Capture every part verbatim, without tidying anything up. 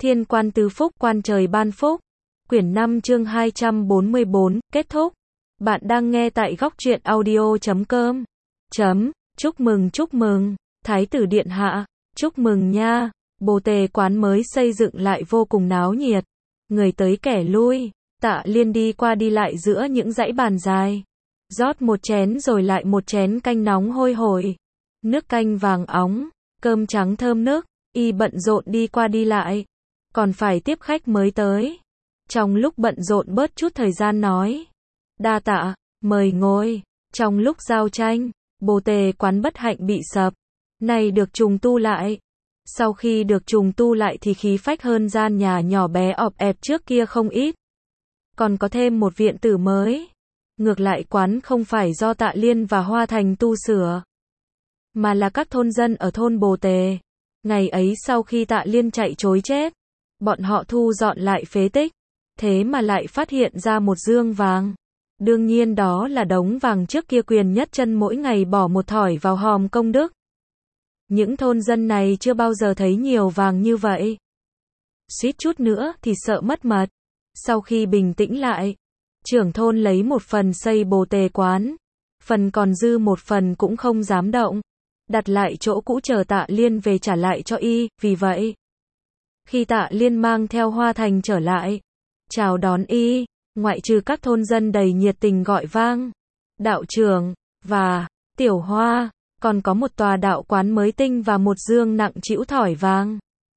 Thiên quan tứ phúc, quan trời ban phúc. Quyển năm chương hai trăm bốn mươi bốn, kết thúc. Bạn đang nghe tại góc truyện audio chấm com. Chấm, chúc mừng chúc mừng, Thái tử điện hạ, chúc mừng nha. Bồ Tề quán mới xây dựng lại vô cùng náo nhiệt. Người tới kẻ lui, Tạ Liên đi qua đi lại giữa những dãy bàn dài. Rót một chén rồi lại một chén canh nóng hôi hổi. Nước canh vàng óng, cơm trắng thơm nức, y bận rộn đi qua đi lại. Còn phải tiếp khách mới tới. Trong lúc bận rộn bớt chút thời gian nói. Đa tạ, mời ngồi. Trong lúc giao tranh, Bồ Tề quán bất hạnh bị sập. Này được trùng tu lại. Sau khi được trùng tu lại thì khí phách hơn gian nhà nhỏ bé ọp ẹp trước kia không ít. Còn có thêm một viện tử mới. Ngược lại quán không phải do Tạ Liên và Hoa Thành tu sửa, mà là các thôn dân ở thôn Bồ Tề. Ngày ấy sau khi Tạ Liên chạy trối chết, bọn họ thu dọn lại phế tích, thế mà lại phát hiện ra một dương vàng. Đương nhiên đó là đống vàng trước kia Quyền Nhất Chân mỗi ngày bỏ một thỏi vào hòm công đức. Những thôn dân này chưa bao giờ thấy nhiều vàng như vậy. Suýt chút nữa thì sợ mất mật. Sau khi bình tĩnh lại, trưởng thôn lấy một phần xây Bồ Tề quán, phần còn dư một phần cũng không dám động, đặt lại chỗ cũ chờ Tạ Liên về trả lại cho y. Vì vậy, khi Tạ Liên mang theo Hoa Thành trở lại, chào đón y, ngoại trừ các thôn dân đầy nhiệt tình gọi vang, đạo trưởng, và tiểu Hoa, còn có một tòa đạo quán mới tinh và một dương nặng trĩu thỏi vàng.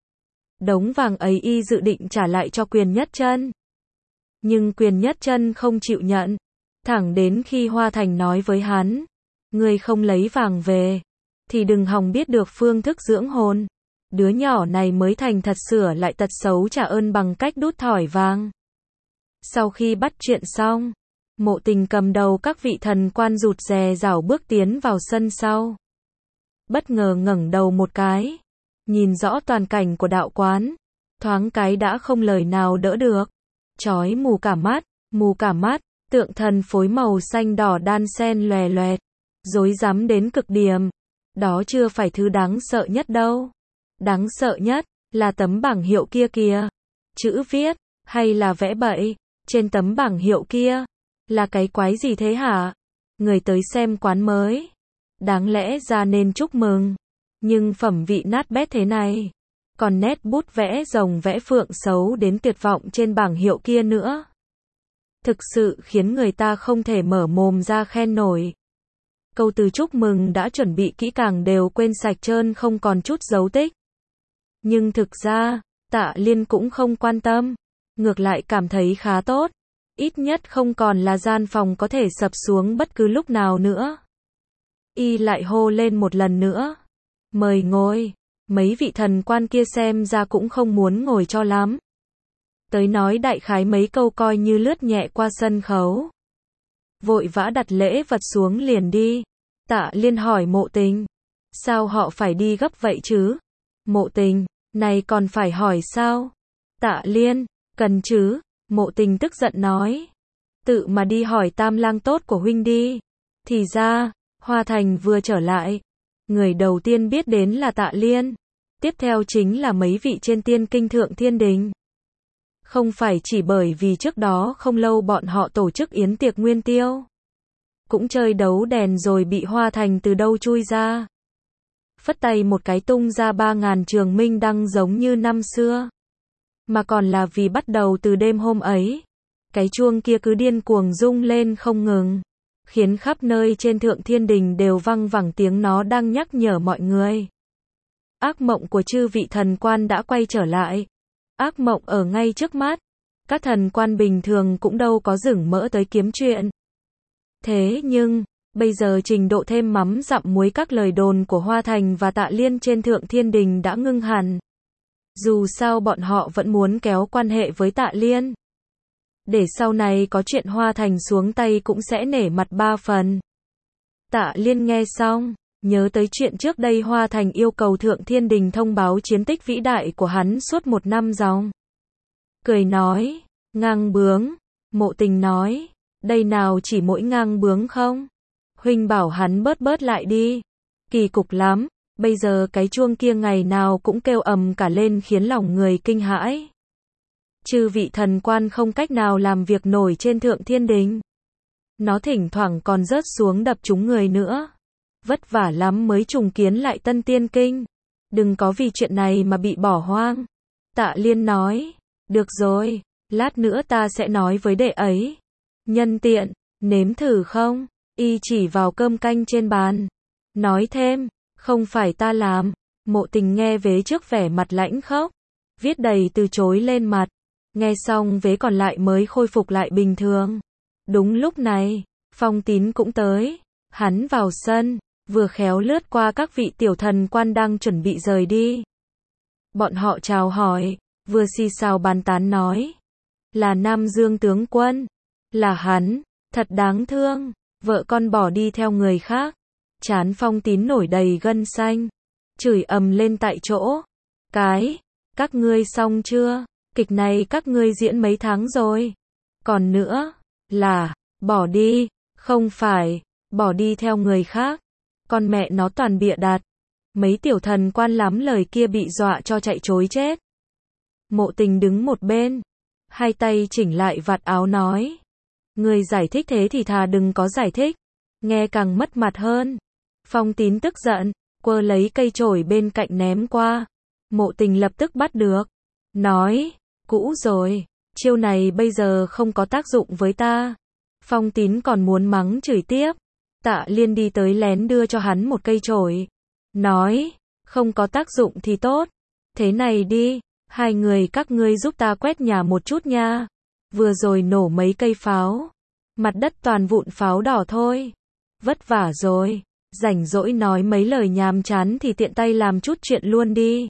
Đống vàng ấy y dự định trả lại cho Quyền Nhất Chân. Nhưng Quyền Nhất Chân không chịu nhận, thẳng đến khi Hoa Thành nói với hắn, ngươi không lấy vàng về, thì đừng hòng biết được phương thức dưỡng hồn. Đứa nhỏ này mới thành thật sửa lại tật xấu trả ơn bằng cách đút thỏi vàng. Sau khi bắt chuyện xong, Mộ Tình cầm đầu các vị thần quan rụt rè rảo bước tiến vào sân sau. Bất ngờ ngẩng đầu một cái, nhìn rõ toàn cảnh của đạo quán, thoáng cái đã không lời nào đỡ được. Chói mù cả mắt, mù cả mắt, tượng thần phối màu xanh đỏ đan xen lòe loẹt, rối rắm đến cực điểm. Đó chưa phải thứ đáng sợ nhất đâu. Đáng sợ nhất là tấm bảng hiệu kia kìa. Chữ viết, hay là vẽ bậy, trên tấm bảng hiệu kia. Là cái quái gì thế hả? Người tới xem quán mới, đáng lẽ ra nên chúc mừng. Nhưng phẩm vị nát bét thế này. Còn nét bút vẽ rồng vẽ phượng xấu đến tuyệt vọng trên bảng hiệu kia nữa. Thực sự khiến người ta không thể mở mồm ra khen nổi. Câu từ chúc mừng đã chuẩn bị kỹ càng đều quên sạch trơn không còn chút dấu tích. Nhưng thực ra, Tạ Liên cũng không quan tâm. Ngược lại cảm thấy khá tốt. Ít nhất không còn là gian phòng có thể sập xuống bất cứ lúc nào nữa. Y lại hô lên một lần nữa. Mời ngồi. Mấy vị thần quan kia xem ra cũng không muốn ngồi cho lắm. Tới nói đại khái mấy câu coi như lướt nhẹ qua sân khấu. Vội vã đặt lễ vật xuống liền đi. Tạ Liên hỏi Mộ Tình. Sao họ phải đi gấp vậy chứ? Mộ Tình, này còn phải hỏi sao? Tạ Liên, cần chứ? Mộ Tình tức giận nói. Tự mà đi hỏi tam lang tốt của huynh đi. Thì ra, Hoa Thành vừa trở lại. Người đầu tiên biết đến là Tạ Liên. Tiếp theo chính là mấy vị trên tiên kinh Thượng Thiên Đình. Không phải chỉ bởi vì trước đó không lâu bọn họ tổ chức yến tiệc nguyên tiêu. Cũng chơi đấu đèn rồi bị Hoa Thành từ đâu chui ra. Phất tay một cái tung ra ba ngàn trường minh đăng giống như năm xưa. Mà còn là vì bắt đầu từ đêm hôm ấy, cái chuông kia cứ điên cuồng rung lên không ngừng. Khiến khắp nơi trên Thượng Thiên Đình đều văng vẳng tiếng nó đang nhắc nhở mọi người. Ác mộng của chư vị thần quan đã quay trở lại. Ác mộng ở ngay trước mắt. Các thần quan bình thường cũng đâu có rửng mỡ tới kiếm chuyện. Thế nhưng, bây giờ trình độ thêm mắm dặm muối các lời đồn của Hoa Thành và Tạ Liên trên Thượng Thiên Đình đã ngưng hẳn. Dù sao bọn họ vẫn muốn kéo quan hệ với Tạ Liên. Để sau này có chuyện Hoa Thành xuống tay cũng sẽ nể mặt ba phần. Tạ Liên nghe xong, nhớ tới chuyện trước đây Hoa Thành yêu cầu Thượng Thiên Đình thông báo chiến tích vĩ đại của hắn suốt một năm dòng. Cười nói, ngang bướng. Mộ Tình nói, đây nào chỉ mỗi ngang bướng không? Huynh bảo hắn bớt bớt lại đi. Kỳ cục lắm. Bây giờ cái chuông kia ngày nào cũng kêu ầm cả lên khiến lòng người kinh hãi. Chư vị thần quan không cách nào làm việc nổi trên thượng thiên đình. Nó thỉnh thoảng còn rớt xuống đập trúng người nữa. Vất vả lắm mới trùng kiến lại Tân Tiên Kinh. Đừng có vì chuyện này mà bị bỏ hoang. Tạ Liên nói, được rồi, lát nữa ta sẽ nói với đệ ấy. Nhân tiện, nếm thử không? Y chỉ vào cơm canh trên bàn. Nói thêm, không phải ta làm. Mộ Tình nghe vế trước vẻ mặt lãnh khốc, viết đầy từ chối lên mặt. Nghe xong vế còn lại mới khôi phục lại bình thường. Đúng lúc này, Phong Tín cũng tới. Hắn vào sân, vừa khéo lướt qua các vị tiểu thần quan đang chuẩn bị rời đi. Bọn họ chào hỏi, vừa xì xào bàn tán nói. Là Nam Dương tướng quân. Là hắn, thật đáng thương. Vợ con bỏ đi theo người khác. Trán Phong Tín nổi đầy gân xanh. Chửi ầm lên tại chỗ. Cái, các ngươi xong chưa? Kịch này các ngươi diễn mấy tháng rồi. Còn nữa, là, bỏ đi, không phải, bỏ đi theo người khác. Con mẹ nó toàn bịa đặt. Mấy tiểu thần quan lắm lời kia bị dọa cho chạy trối chết. Mộ Tình đứng một bên, hai tay chỉnh lại vạt áo nói. Người giải thích thế thì thà đừng có giải thích, nghe càng mất mặt hơn. Phong Tín tức giận, quơ lấy cây chổi bên cạnh ném qua. Mộ Tình lập tức bắt được, nói, cũ rồi, chiêu này bây giờ không có tác dụng với ta. Phong Tín còn muốn mắng chửi tiếp. Tạ Liên đi tới lén đưa cho hắn một cây chổi. Nói, không có tác dụng thì tốt. Thế này đi, hai người các ngươi giúp ta quét nhà một chút nha. Vừa rồi nổ mấy cây pháo. Mặt đất toàn vụn pháo đỏ thôi. Vất vả rồi. Rảnh rỗi nói mấy lời nhàm chán thì tiện tay làm chút chuyện luôn đi.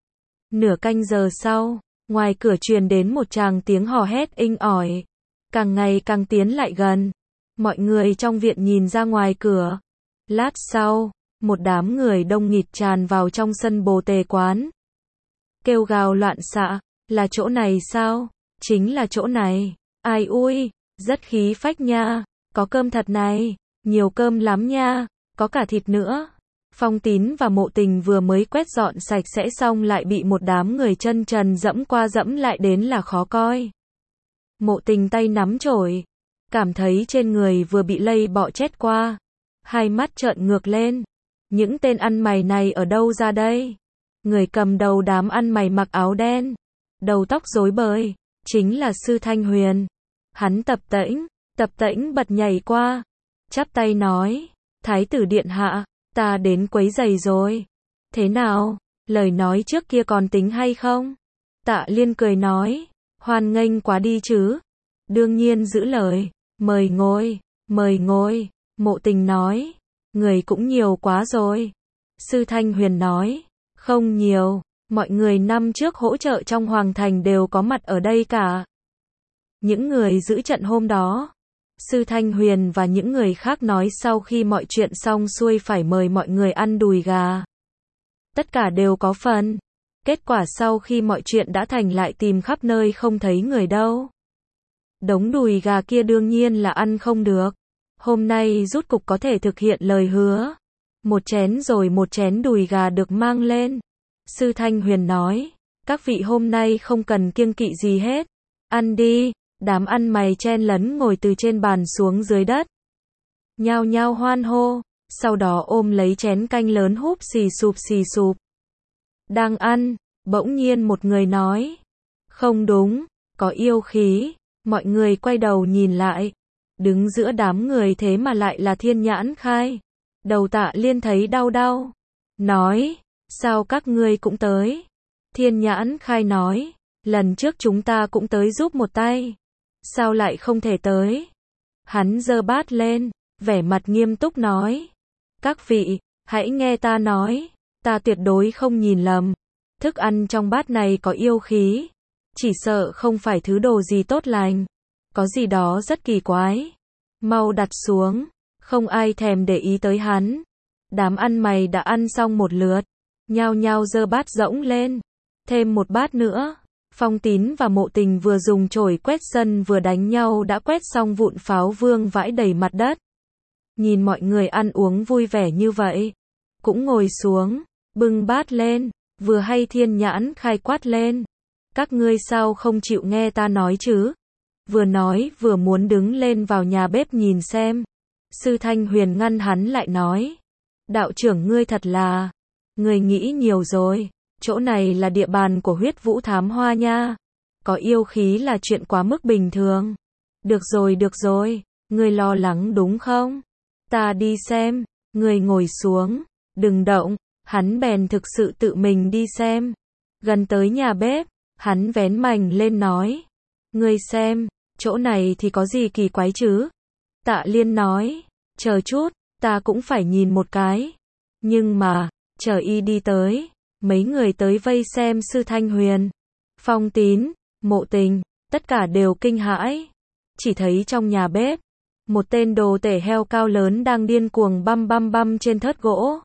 Nửa canh giờ sau, ngoài cửa truyền đến một tràng tiếng hò hét inh ỏi. Càng ngày càng tiến lại gần. Mọi người trong viện nhìn ra ngoài cửa. Lát sau, một đám người đông nghịt tràn vào trong sân Bồ Tề quán. Kêu gào loạn xạ, là chỗ này sao? Chính là chỗ này. Ai ui, rất khí phách nha. Có cơm thật này, nhiều cơm lắm nha, có cả thịt nữa. Phong Tín và Mộ Tình vừa mới quét dọn sạch sẽ xong lại bị một đám người chân trần dẫm qua dẫm lại đến là khó coi. Mộ Tình tay nắm chổi, cảm thấy trên người vừa bị lây bọ chết qua. Hai mắt trợn ngược lên. Những tên ăn mày này ở đâu ra đây? Người cầm đầu đám ăn mày mặc áo đen, đầu tóc rối bời, chính là Sư Thanh Huyền. Hắn tập tễnh, tập tễnh bật nhảy qua, chắp tay nói, Thái tử điện hạ, ta đến quấy giày rồi. Thế nào, lời nói trước kia còn tính hay không? Tạ Liên cười nói, hoan nghênh quá đi chứ. Đương nhiên giữ lời, mời ngồi, mời ngồi. Mộ Tình nói, người cũng nhiều quá rồi. Sư Thanh Huyền nói, không nhiều, mọi người năm trước hỗ trợ trong Hoàng Thành đều có mặt ở đây cả. Những người giữ trận hôm đó, Sư Thanh Huyền và những người khác nói sau khi mọi chuyện xong xuôi phải mời mọi người ăn đùi gà. Tất cả đều có phần. Kết quả sau khi mọi chuyện đã thành lại tìm khắp nơi không thấy người đâu. Đống đùi gà kia đương nhiên là ăn không được. Hôm nay rút cục có thể thực hiện lời hứa. Một chén rồi một chén đùi gà được mang lên. Sư Thanh Huyền nói, các vị hôm nay không cần kiêng kỵ gì hết. Ăn đi. Đám ăn mày chen lấn ngồi từ trên bàn xuống dưới đất. Nhao nhao hoan hô, sau đó ôm lấy chén canh lớn húp xì sụp xì sụp. Đang ăn, bỗng nhiên một người nói, không đúng, có yêu khí. Mọi người quay đầu nhìn lại, đứng giữa đám người thế mà lại là Thiên Nhãn Khai. Đầu Tạ Liên thấy đau đau, nói, sao các ngươi cũng tới? Thiên Nhãn Khai nói, lần trước chúng ta cũng tới giúp một tay. Sao lại không thể tới? Hắn giơ bát lên, vẻ mặt nghiêm túc nói, các vị, hãy nghe ta nói, ta tuyệt đối không nhìn lầm. Thức ăn trong bát này có yêu khí, chỉ sợ không phải thứ đồ gì tốt lành, có gì đó rất kỳ quái. Mau đặt xuống. Không ai thèm để ý tới hắn. Đám ăn mày đã ăn xong một lượt, nhao nhao giơ bát rỗng lên, thêm một bát nữa. Phong Tín và Mộ Tình vừa dùng chổi quét sân vừa đánh nhau đã quét xong vụn pháo vương vãi đầy mặt đất. Nhìn mọi người ăn uống vui vẻ như vậy, cũng ngồi xuống, bưng bát lên, vừa hay Thiên Nhãn Khai quát lên. Các ngươi sao không chịu nghe ta nói chứ? Vừa nói vừa muốn đứng lên vào nhà bếp nhìn xem. Sư Thanh Huyền ngăn hắn lại nói. Đạo trưởng ngươi thật là, ngươi nghĩ nhiều rồi, chỗ này là địa bàn của Huyết Vũ Thám Hoa nha. Có yêu khí là chuyện quá mức bình thường. Được rồi được rồi, ngươi lo lắng đúng không? Ta đi xem, ngươi ngồi xuống, đừng động, hắn bèn thực sự tự mình đi xem. Gần tới nhà bếp, hắn vén mành lên nói. Ngươi xem, chỗ này thì có gì kỳ quái chứ? Tạ Liên nói, chờ chút, ta cũng phải nhìn một cái. Nhưng mà, chờ y đi tới, mấy người tới vây xem Sư Thanh Huyền, Phong Tín, Mộ Tình, tất cả đều kinh hãi. Chỉ thấy trong nhà bếp, một tên đồ tể heo cao lớn đang điên cuồng băm băm băm trên thớt gỗ.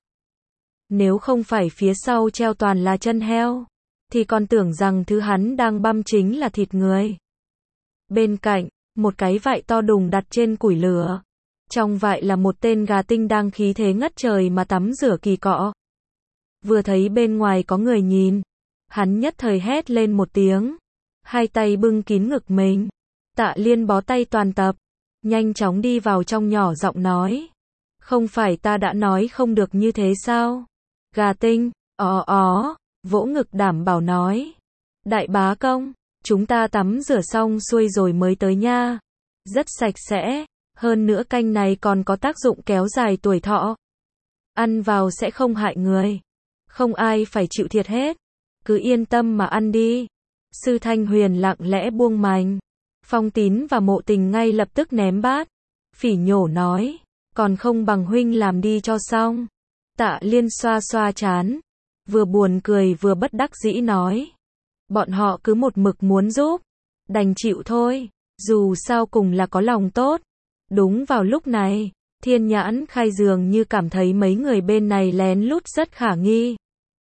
Nếu không phải phía sau treo toàn là chân heo, thì còn tưởng rằng thứ hắn đang băm chính là thịt người. Bên cạnh, một cái vại to đùng đặt trên củi lửa. Trong vại là một tên gà tinh đang khí thế ngất trời mà tắm rửa kỳ cọ. Vừa thấy bên ngoài có người nhìn, hắn nhất thời hét lên một tiếng, hai tay bưng kín ngực mình. Tạ Liên bó tay toàn tập, nhanh chóng đi vào trong nhỏ giọng nói. Không phải ta đã nói không được như thế sao? Gà tinh, ó ó, vỗ ngực đảm bảo nói. Đại bá công, chúng ta tắm rửa xong xuôi rồi mới tới nha. Rất sạch sẽ, hơn nữa canh này còn có tác dụng kéo dài tuổi thọ. Ăn vào sẽ không hại người. Không ai phải chịu thiệt hết. Cứ yên tâm mà ăn đi. Sư Thanh Huyền lặng lẽ buông mành. Phong Tín và Mộ Tình ngay lập tức ném bát. Phỉ nhổ nói. Còn không bằng huynh làm đi cho xong. Tạ Liên xoa xoa chán. Vừa buồn cười vừa bất đắc dĩ nói. Bọn họ cứ một mực muốn giúp. Đành chịu thôi. Dù sao cùng là có lòng tốt. Đúng vào lúc này, Thiên Nhãn Khai dường như cảm thấy mấy người bên này lén lút rất khả nghi.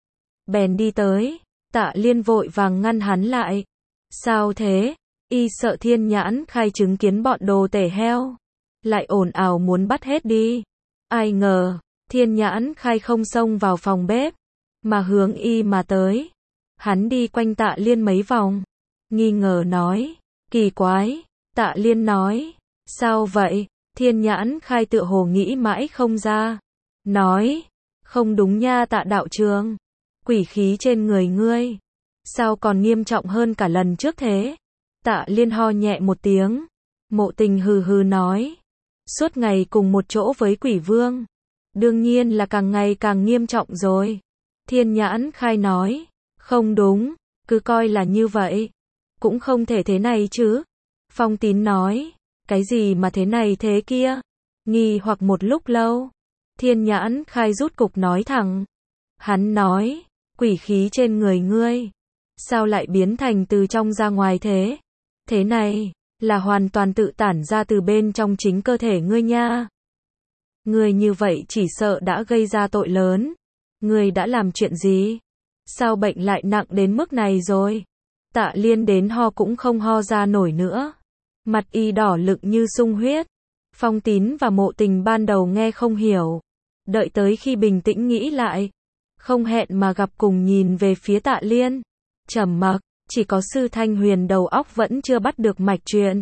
Bèn đi tới, Tạ Liên vội vàng ngăn hắn lại. Sao thế? Y sợ Thiên Nhãn Khai chứng kiến bọn đồ tể heo. Lại ồn ào muốn bắt hết đi. Ai ngờ, Thiên Nhãn Khai không xông vào phòng bếp, mà hướng y mà tới. Hắn đi quanh Tạ Liên mấy vòng, nghi ngờ nói, kỳ quái. Tạ Liên nói, sao vậy? Thiên Nhãn Khai tựa hồ nghĩ mãi không ra. Nói, không đúng nha Tạ đạo trưởng. Quỷ khí trên người ngươi, sao còn nghiêm trọng hơn cả lần trước thế? Tạ Liên ho nhẹ một tiếng. Mộ Tình hừ hừ nói, suốt ngày cùng một chỗ với quỷ vương, đương nhiên là càng ngày càng nghiêm trọng rồi. Thiên Nhãn Khai nói, không đúng, cứ coi là như vậy. Cũng không thể thế này chứ. Phong Tín nói, cái gì mà thế này thế kia? Nghi hoặc một lúc lâu, Thiên Nhãn Khai rút cục nói thẳng. Hắn nói, quỷ khí trên người ngươi, sao lại biến thành từ trong ra ngoài thế? Thế này, là hoàn toàn tự tản ra từ bên trong chính cơ thể ngươi nha. Ngươi như vậy chỉ sợ đã gây ra tội lớn. Ngươi đã làm chuyện gì? Sao bệnh lại nặng đến mức này rồi? Tạ Liên đến ho cũng không ho ra nổi nữa. Mặt y đỏ lựng như sung huyết. Phong Tín và Mộ Tình ban đầu nghe không hiểu. Đợi tới khi bình tĩnh nghĩ lại, không hẹn mà gặp cùng nhìn về phía Tạ Liên. Trầm mặc, chỉ có Sư Thanh Huyền đầu óc vẫn chưa bắt được mạch chuyện.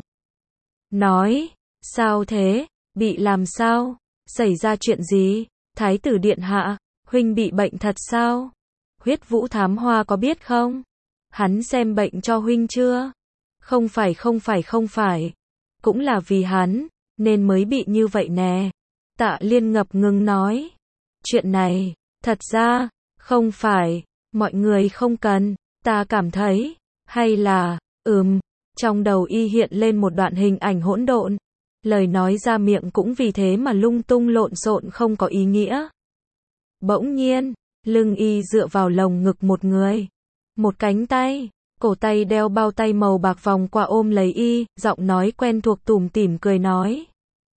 Nói, sao thế? Bị làm sao? Xảy ra chuyện gì? Thái tử điện hạ, huynh bị bệnh thật sao? Huyết Vũ Thám Hoa có biết không? Hắn xem bệnh cho huynh chưa? Không phải không phải không phải. Cũng là vì hắn, nên mới bị như vậy nè. Tạ Liên ngập ngừng nói. Chuyện này, thật ra, không phải, mọi người không cần, ta cảm thấy, hay là, ừm, trong đầu y hiện lên một đoạn hình ảnh hỗn độn. Lời nói ra miệng cũng vì thế mà lung tung lộn xộn không có ý nghĩa. Bỗng nhiên, lưng y dựa vào lồng ngực một người. Một cánh tay, cổ tay đeo bao tay màu bạc vòng qua ôm lấy y, giọng nói quen thuộc tủm tỉm cười nói.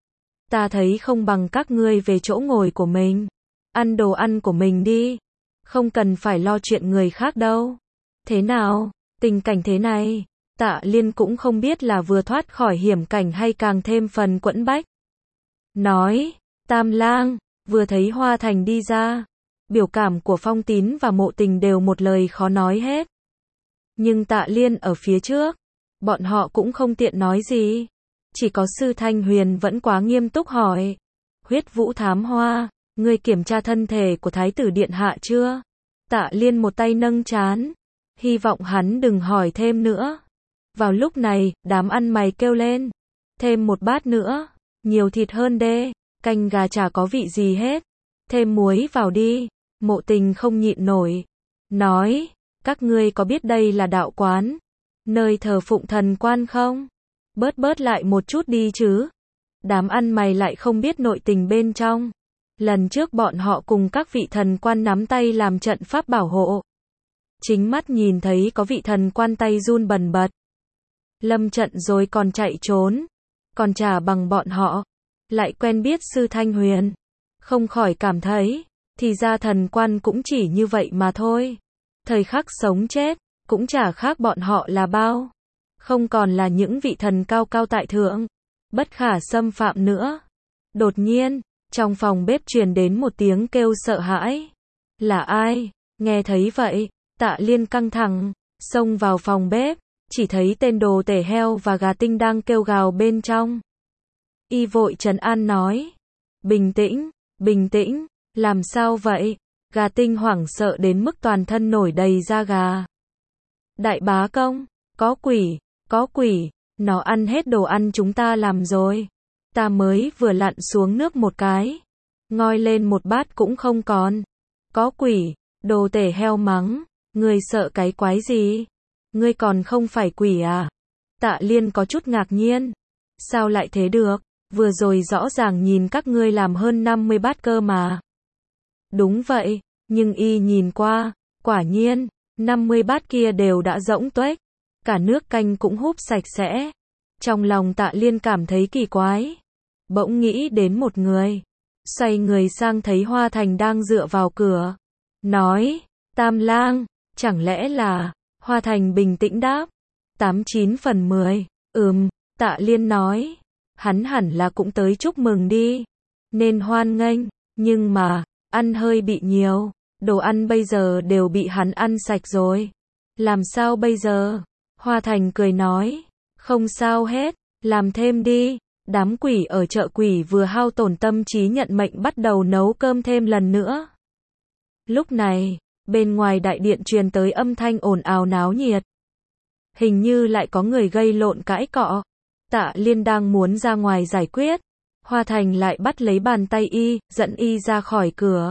Ta thấy không bằng các ngươi về chỗ ngồi của mình. Ăn đồ ăn của mình đi. Không cần phải lo chuyện người khác đâu. Thế nào, tình cảnh thế này, Tạ Liên cũng không biết là vừa thoát khỏi hiểm cảnh hay càng thêm phần quẫn bách. Nói, Tam Lang, vừa thấy Hoa Thành đi ra. Biểu cảm của Phong Tín và Mộ Tình đều một lời khó nói hết. Nhưng Tạ Liên ở phía trước, bọn họ cũng không tiện nói gì. Chỉ có Sư Thanh Huyền vẫn quá nghiêm túc hỏi. Huyết Vũ Thám Hoa, ngươi kiểm tra thân thể của Thái tử Điện Hạ chưa? Tạ Liên một tay nâng trán, hy vọng hắn đừng hỏi thêm nữa. Vào lúc này, đám ăn mày kêu lên. Thêm một bát nữa, nhiều thịt hơn đê, canh gà chả có vị gì hết. Thêm muối vào đi. Mộ Tình không nhịn nổi. Nói, các ngươi có biết đây là đạo quán, nơi thờ phụng thần quan không? Bớt bớt lại một chút đi chứ. Đám ăn mày lại không biết nội tình bên trong. Lần trước bọn họ cùng các vị thần quan nắm tay làm trận pháp bảo hộ. Chính mắt nhìn thấy có vị thần quan tay run bần bật. Lâm trận rồi còn chạy trốn. Còn chả bằng bọn họ. Lại quen biết Sư Thanh Huyền. Không khỏi cảm thấy, thì ra thần quan cũng chỉ như vậy mà thôi. Thời khắc sống chết, cũng chả khác bọn họ là bao. Không còn là những vị thần cao cao tại thượng, bất khả xâm phạm nữa. Đột nhiên, trong phòng bếp truyền đến một tiếng kêu sợ hãi. Là ai? Nghe thấy vậy, Tạ Liên căng thẳng, xông vào phòng bếp, chỉ thấy tên đồ tể heo và gà tinh đang kêu gào bên trong. Y vội trấn an nói. Bình tĩnh, bình tĩnh, làm sao vậy? Gà tinh hoảng sợ đến mức toàn thân nổi đầy da gà. Đại bá công, có quỷ, có quỷ, nó ăn hết đồ ăn chúng ta làm rồi. Ta mới vừa lặn xuống nước một cái, ngoi lên một bát cũng không còn. Có quỷ, đồ tể heo mắng, ngươi sợ cái quái gì? Ngươi còn không phải quỷ à? Tạ Liên có chút ngạc nhiên. Sao lại thế được? Vừa rồi rõ ràng nhìn các ngươi làm hơn năm mươi bát cơ mà. Đúng vậy, nhưng y nhìn qua, quả nhiên, năm mươi bát kia đều đã rỗng tuếch, cả nước canh cũng húp sạch sẽ. Trong lòng Tạ Liên cảm thấy kỳ quái, bỗng nghĩ đến một người, xoay người sang thấy Hoa Thành đang dựa vào cửa, nói, Tam Lang, chẳng lẽ là, Hoa Thành bình tĩnh đáp, tám chín phần mười, ừm, Tạ Liên nói, hắn hẳn là cũng tới chúc mừng đi, nên hoan nghênh, nhưng mà, ăn hơi bị nhiều, đồ ăn bây giờ đều bị hắn ăn sạch rồi. Làm sao bây giờ? Hoa Thành cười nói, không sao hết, làm thêm đi. Đám quỷ ở chợ quỷ vừa hao tổn tâm trí nhận mệnh bắt đầu nấu cơm thêm lần nữa. Lúc này, bên ngoài đại điện truyền tới âm thanh ồn ào náo nhiệt. Hình như lại có người gây lộn cãi cọ. Tạ Liên đang muốn ra ngoài giải quyết. Hoa Thành lại bắt lấy bàn tay y, dẫn y ra khỏi cửa.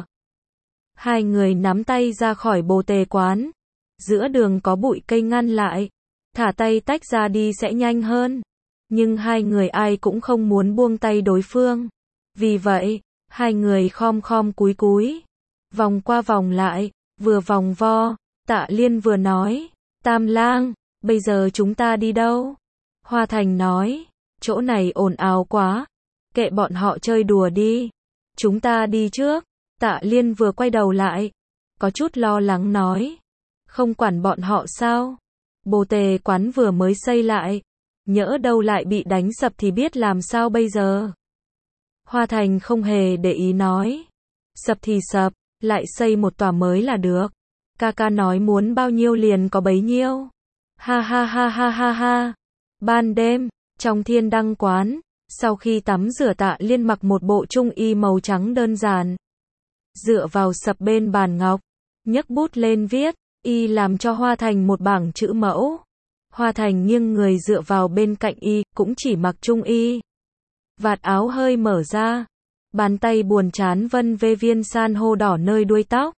Hai người nắm tay ra khỏi bồ tề quán. Giữa đường có bụi cây ngăn lại. Thả tay tách ra đi sẽ nhanh hơn. Nhưng hai người ai cũng không muốn buông tay đối phương. Vì vậy, hai người khom khom cúi cúi. Vòng qua vòng lại, vừa vòng vo, Tạ Liên vừa nói, Tam Lang, bây giờ chúng ta đi đâu? Hoa Thành nói, chỗ này ồn ào quá, kệ bọn họ chơi đùa đi. Chúng ta đi trước. Tạ Liên vừa quay đầu lại, có chút lo lắng nói, không quản bọn họ sao? Bồ tề quán vừa mới xây lại, nhỡ đâu lại bị đánh sập thì biết làm sao bây giờ? Hoa Thành không hề để ý nói, sập thì sập, lại xây một tòa mới là được. Ca ca nói muốn bao nhiêu liền có bấy nhiêu. Ha ha ha ha ha ha. Ban đêm, trong Thiên Đăng quán, sau khi tắm rửa Tạ Liên mặc một bộ trung y màu trắng đơn giản. Dựa vào sập bên bàn ngọc, nhấc bút lên viết, y làm cho Hoa Thành một bảng chữ mẫu. Hoa Thành nghiêng người dựa vào bên cạnh y, cũng chỉ mặc trung y. Vạt áo hơi mở ra, bàn tay buồn chán vân vê viên san hô đỏ nơi đuôi tóc.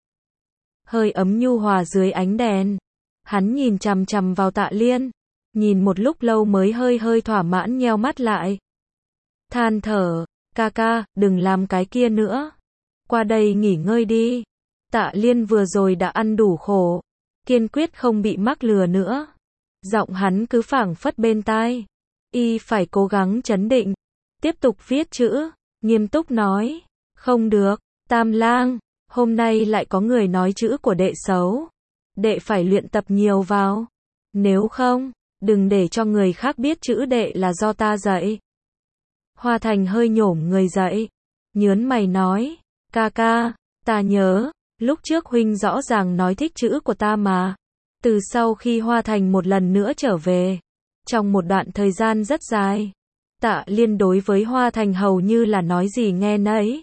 Hơi ấm nhu hòa dưới ánh đèn. Hắn nhìn chằm chằm vào Tạ Liên, nhìn một lúc lâu mới hơi hơi thỏa mãn nheo mắt lại. Than thở, ca ca, đừng làm cái kia nữa. Qua đây nghỉ ngơi đi. Tạ Liên vừa rồi đã ăn đủ khổ, kiên quyết không bị mắc lừa nữa. Giọng hắn cứ phảng phất bên tai. Y phải cố gắng trấn định, tiếp tục viết chữ, nghiêm túc nói, không được, Tam Lang, hôm nay lại có người nói chữ của đệ xấu. Đệ phải luyện tập nhiều vào. Nếu không, đừng để cho người khác biết chữ đệ là do ta dạy. Hoa Thành hơi nhổm người dậy, nhớn mày nói, ca ca, ta nhớ, Lúc trước huynh rõ ràng nói thích chữ của ta mà. Từ sau khi Hoa Thành một lần nữa trở về, trong một đoạn thời gian rất dài, Tạ Liên đối với Hoa Thành hầu như là nói gì nghe nấy.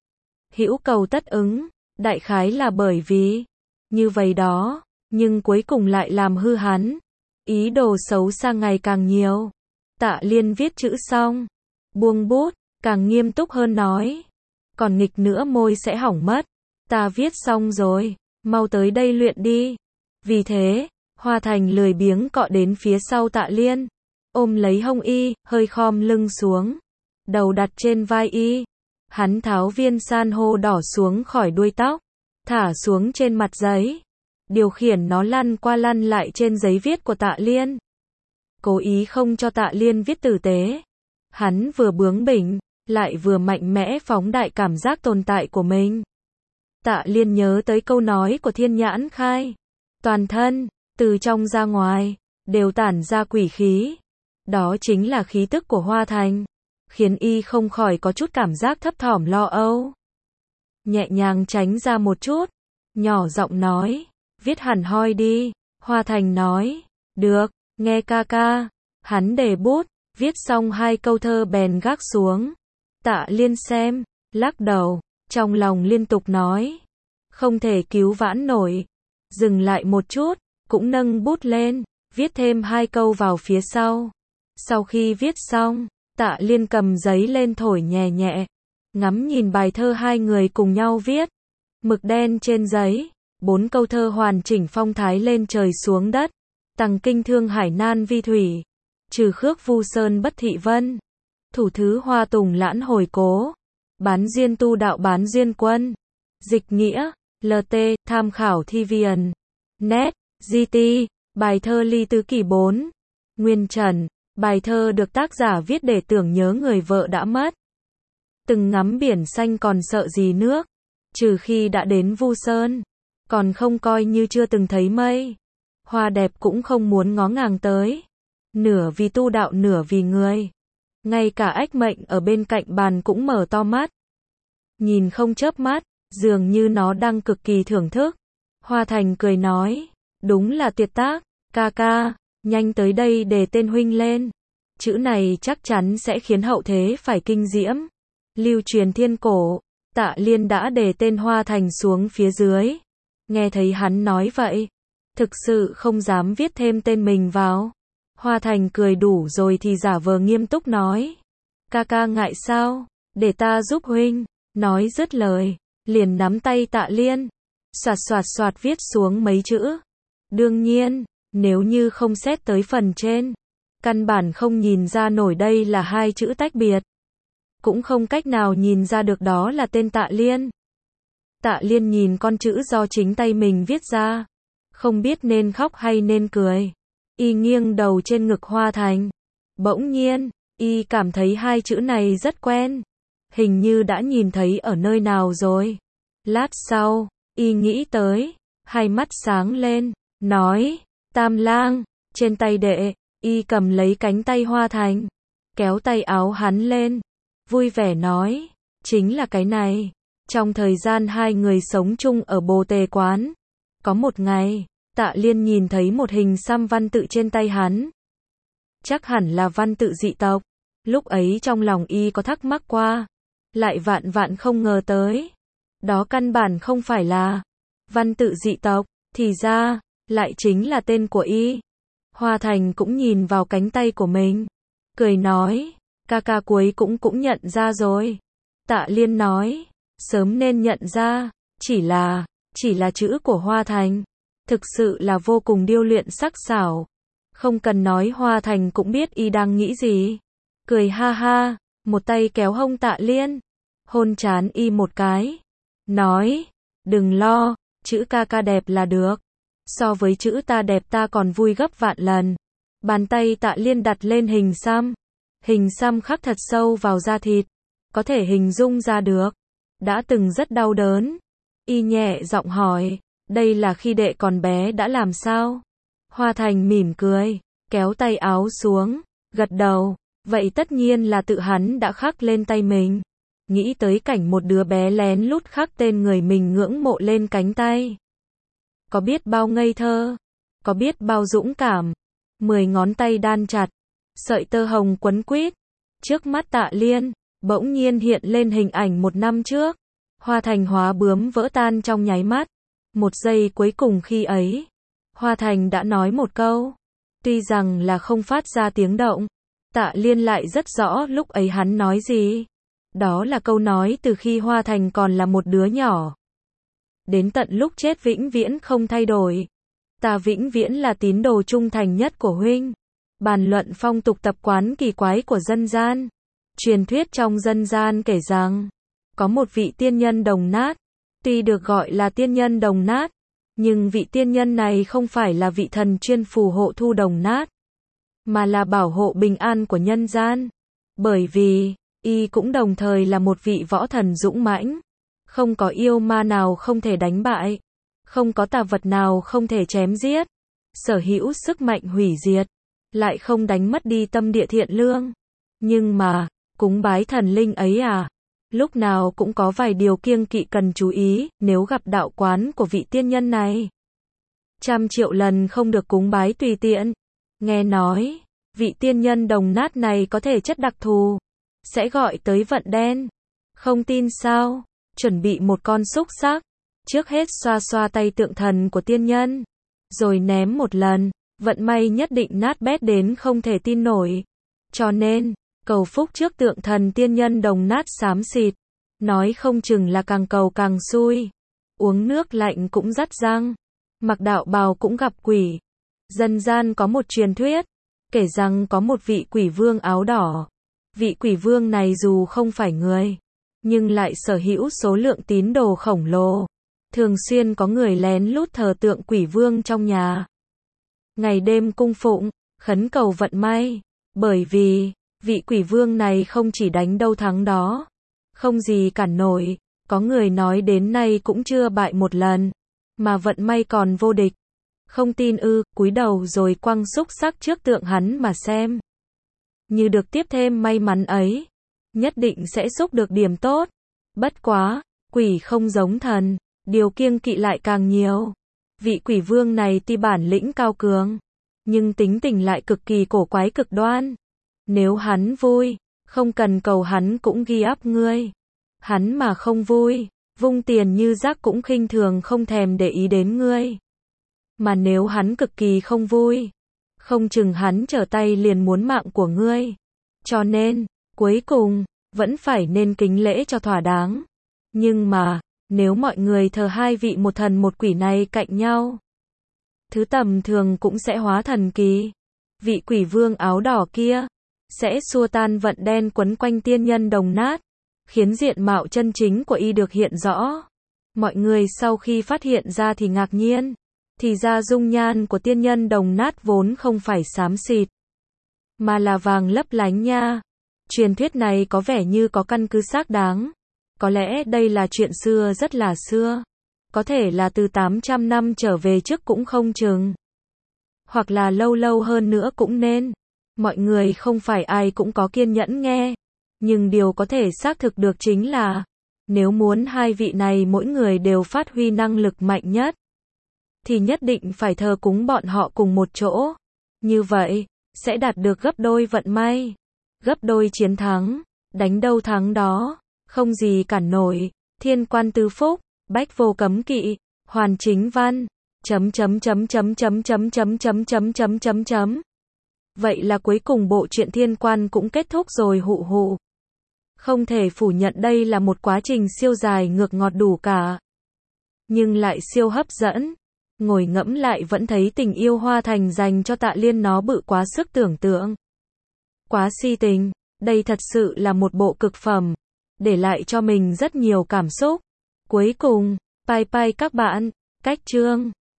Hữu cầu tất ứng, đại khái là bởi vì như vậy đó, nhưng cuối cùng lại làm hư hắn. Ý đồ xấu xa ngày càng nhiều. Tạ Liên viết chữ xong, buông bút, càng nghiêm túc hơn nói. Còn nghịch nữa môi sẽ hỏng mất. Ta viết xong rồi, mau tới đây luyện đi. Vì thế, Hoa Thành lười biếng cọ đến phía sau Tạ Liên, ôm lấy hông y, hơi khom lưng xuống, đầu đặt trên vai y. Hắn tháo viên san hô đỏ xuống khỏi đuôi tóc, thả xuống trên mặt giấy, điều khiển nó lăn qua lăn lại trên giấy viết của Tạ Liên. Cố ý không cho Tạ Liên viết tử tế. Hắn vừa bướng bỉnh, lại vừa mạnh mẽ phóng đại cảm giác tồn tại của mình. Tạ Liên nhớ tới câu nói của Thiên Nhãn Khai. Toàn thân, từ trong ra ngoài, đều tản ra quỷ khí. Đó chính là khí tức của Hoa Thành, khiến y không khỏi có chút cảm giác thấp thỏm lo âu. Nhẹ nhàng tránh ra một chút, nhỏ giọng nói, viết hẳn hoi đi. Hoa Thành nói, được, nghe ca ca. Hắn để bút, viết xong hai câu thơ bèn gác xuống. Tạ Liên xem, lắc đầu, trong lòng liên tục nói, không thể cứu vãn nổi. Dừng lại một chút, cũng nâng bút lên, viết thêm hai câu vào phía sau. Sau khi viết xong, Tạ Liên cầm giấy lên thổi nhẹ nhẹ, ngắm nhìn bài thơ hai người cùng nhau viết. Mực đen trên giấy, bốn câu thơ hoàn chỉnh phong thái lên trời xuống đất. Tằng kinh thương hải nan vi thủy, trừ khước vu sơn bất thị vân. Thủ thứ hoa tùng lãn hồi cố, bán duyên tu đạo bán duyên quân. Dịch nghĩa, lờ tê, tham khảo thi viền. Net, giê tê, bài thơ ly tứ kỷ bốn. Nguyên trần, bài thơ được tác giả viết để tưởng nhớ người vợ đã mất. Từng ngắm biển xanh còn sợ gì nước, trừ khi đã đến Vu Sơn, còn không coi như chưa từng thấy mây. Hoa đẹp cũng không muốn ngó ngàng tới, nửa vì tu đạo nửa vì người. Ngay cả ếch mệnh ở bên cạnh bàn cũng mở to mắt, nhìn không chớp mắt, dường như nó đang cực kỳ thưởng thức. Hoa Thành cười nói, đúng là tuyệt tác, ca ca, nhanh tới đây đề tên huynh lên. Chữ này chắc chắn sẽ khiến hậu thế phải kinh diễm, lưu truyền thiên cổ. Tạ Liên đã đề tên Hoa Thành xuống phía dưới. Nghe thấy hắn nói vậy, thực sự không dám viết thêm tên mình vào. Hoa Thành cười đủ rồi thì giả vờ nghiêm túc nói, ca ca ngại sao, để ta giúp huynh. Nói dứt lời, liền nắm tay Tạ Liên, xoạt xoạt xoạt viết xuống mấy chữ. Đương nhiên, nếu như không xét tới phần trên, căn bản không nhìn ra nổi đây là hai chữ tách biệt. Cũng không cách nào nhìn ra được đó là tên Tạ Liên. Tạ Liên nhìn con chữ do chính tay mình viết ra, không biết nên khóc hay nên cười. Y nghiêng đầu trên ngực Hoa Thành. Bỗng nhiên, y cảm thấy hai chữ này rất quen. Hình như đã nhìn thấy ở nơi nào rồi. Lát sau, y nghĩ tới, hai mắt sáng lên, nói, Tam Lang. Trên tay đệ, y cầm lấy cánh tay Hoa Thành, kéo tay áo hắn lên, vui vẻ nói, chính là cái này. Trong thời gian hai người sống chung ở Bồ Tề Quán, có một ngày, Tạ Liên nhìn thấy một hình xăm văn tự trên tay hắn. Chắc hẳn là văn tự dị tộc. Lúc ấy trong lòng y có thắc mắc qua, lại vạn vạn không ngờ tới. Đó căn bản không phải là văn tự dị tộc, thì ra, lại chính là tên của y. Hoa Thành cũng nhìn vào cánh tay của mình, cười nói, ca ca cuối cũng cũng nhận ra rồi. Tạ Liên nói, sớm nên nhận ra, chỉ là, chỉ là chữ của Hoa Thành, thực sự là vô cùng điêu luyện sắc sảo. Không cần nói Hoa Thành cũng biết y đang nghĩ gì. Cười ha ha, một tay kéo hông Tạ Liên, hôn trán y một cái, nói, đừng lo, chữ ca ca đẹp là được. So với chữ ta đẹp ta còn vui gấp vạn lần. Bàn tay Tạ Liên đặt lên hình xăm. Hình xăm khắc thật sâu vào da thịt, có thể hình dung ra được. Đã từng rất đau đớn. Y nhẹ giọng hỏi, đây là khi đệ còn bé đã làm sao? Hoa Thành mỉm cười, kéo tay áo xuống, gật đầu, vậy tất nhiên là tự hắn đã khắc lên tay mình. nghĩ tới cảnh một đứa bé lén lút khắc tên người mình ngưỡng mộ lên cánh tay. Có biết bao ngây thơ, có biết bao dũng cảm, mười ngón tay đan chặt, sợi tơ hồng quấn quýt. Trước mắt Tạ Liên, bỗng nhiên hiện lên hình ảnh một năm trước. Hoa Thành hóa bướm vỡ tan trong nháy mắt. Một giây cuối cùng khi ấy, Hoa Thành đã nói một câu. Tuy rằng là không phát ra tiếng động, Tạ Liên lại rất rõ lúc ấy hắn nói gì. Đó là câu nói từ khi Hoa Thành còn là một đứa nhỏ. Đến tận lúc chết vĩnh viễn không thay đổi. Ta vĩnh viễn là tín đồ trung thành nhất của huynh. Bàn luận phong tục tập quán kỳ quái của dân gian. Truyền thuyết trong dân gian kể rằng, có một vị tiên nhân đồng nát. Tuy được gọi là tiên nhân đồng nát, nhưng vị tiên nhân này không phải là vị thần chuyên phù hộ thu đồng nát, mà là bảo hộ bình an của nhân gian. Bởi vì, y cũng đồng thời là một vị võ thần dũng mãnh. Không có yêu ma nào không thể đánh bại. Không có tà vật nào không thể chém giết. Sở hữu sức mạnh hủy diệt. Lại không đánh mất đi tâm địa thiện lương. Nhưng mà, cúng bái thần linh ấy à, lúc nào cũng có vài điều kiêng kỵ cần chú ý, nếu gặp đạo quán của vị tiên nhân này. Trăm triệu lần không được cúng bái tùy tiện. Nghe nói, vị tiên nhân đồng nát này có thể chất đặc thù, sẽ gọi tới vận đen. Không tin sao? Chuẩn bị một con xúc xắc. Trước hết xoa xoa tay tượng thần của tiên nhân. Rồi ném một lần, vận may nhất định nát bét đến không thể tin nổi. Cho nên, cầu phúc trước tượng thần tiên nhân đồng nát xám xịt. Nói không chừng là càng cầu càng xui. Uống nước lạnh cũng rắt răng. Mặc đạo bào cũng gặp quỷ. Dân gian có một truyền thuyết, kể rằng có một vị quỷ vương áo đỏ. Vị quỷ vương này dù không phải người, nhưng lại sở hữu số lượng tín đồ khổng lồ. Thường xuyên có người lén lút thờ tượng quỷ vương trong nhà. Ngày đêm cung phụng, khấn cầu vận may. Bởi vì, vị quỷ vương này không chỉ đánh đâu thắng đó. Không gì cản nổi. Có người nói đến nay cũng chưa bại một lần. Mà vận may còn vô địch. Không tin ư, cúi đầu rồi quăng xúc xắc trước tượng hắn mà xem. Như được tiếp thêm may mắn ấy, nhất định sẽ xúc được điểm tốt. Bất quá, quỷ không giống thần, điều kiêng kỵ lại càng nhiều. Vị quỷ vương này tuy bản lĩnh cao cường, nhưng tính tình lại cực kỳ cổ quái cực đoan. Nếu hắn vui, không cần cầu hắn cũng ghi áp ngươi. Hắn mà không vui, vung tiền như rác cũng khinh thường không thèm để ý đến ngươi. Mà nếu hắn cực kỳ không vui, không chừng hắn trở tay liền muốn mạng của ngươi. Cho nên, cuối cùng, vẫn phải nên kính lễ cho thỏa đáng. Nhưng mà, nếu mọi người thờ hai vị một thần một quỷ này cạnh nhau, thứ tầm thường cũng sẽ hóa thần kỳ. Vị quỷ vương áo đỏ kia, sẽ xua tan vận đen quấn quanh tiên nhân đồng nát, khiến diện mạo chân chính của y được hiện rõ. Mọi người sau khi phát hiện ra thì ngạc nhiên. Thì ra dung nhan của tiên nhân đồng nát vốn không phải xám xịt, mà là vàng lấp lánh nha. Truyền thuyết này có vẻ như có căn cứ xác đáng. Có lẽ đây là chuyện xưa rất là xưa. Có thể là từ tám trăm năm trở về trước cũng không chừng. Hoặc là lâu lâu hơn nữa cũng nên. Mọi người không phải ai cũng có kiên nhẫn nghe. Nhưng điều có thể xác thực được chính là, nếu muốn hai vị này mỗi người đều phát huy năng lực mạnh nhất, thì nhất định phải thờ cúng bọn họ cùng một chỗ. Như vậy, sẽ đạt được gấp đôi vận may, gấp đôi chiến thắng, đánh đâu thắng đó, không gì cản nổi. Thiên quan tứ phúc, bách vô cấm kỵ, hoàn chính văn, chấm chấm chấm chấm chấm chấm chấm chấm chấm chấm chấm chấm. Vậy là cuối cùng bộ truyện Thiên Quan cũng kết thúc rồi hụ hụ. Không thể phủ nhận đây là một quá trình siêu dài ngược ngọt đủ cả, nhưng lại siêu hấp dẫn. Ngồi ngẫm lại vẫn thấy tình yêu Hoa Thành dành cho Tạ Liên nó bự quá sức tưởng tượng. Quá si tình, đây thật sự là một bộ cực phẩm, để lại cho mình rất nhiều cảm xúc. Cuối cùng, bye bye các bạn, cách chương.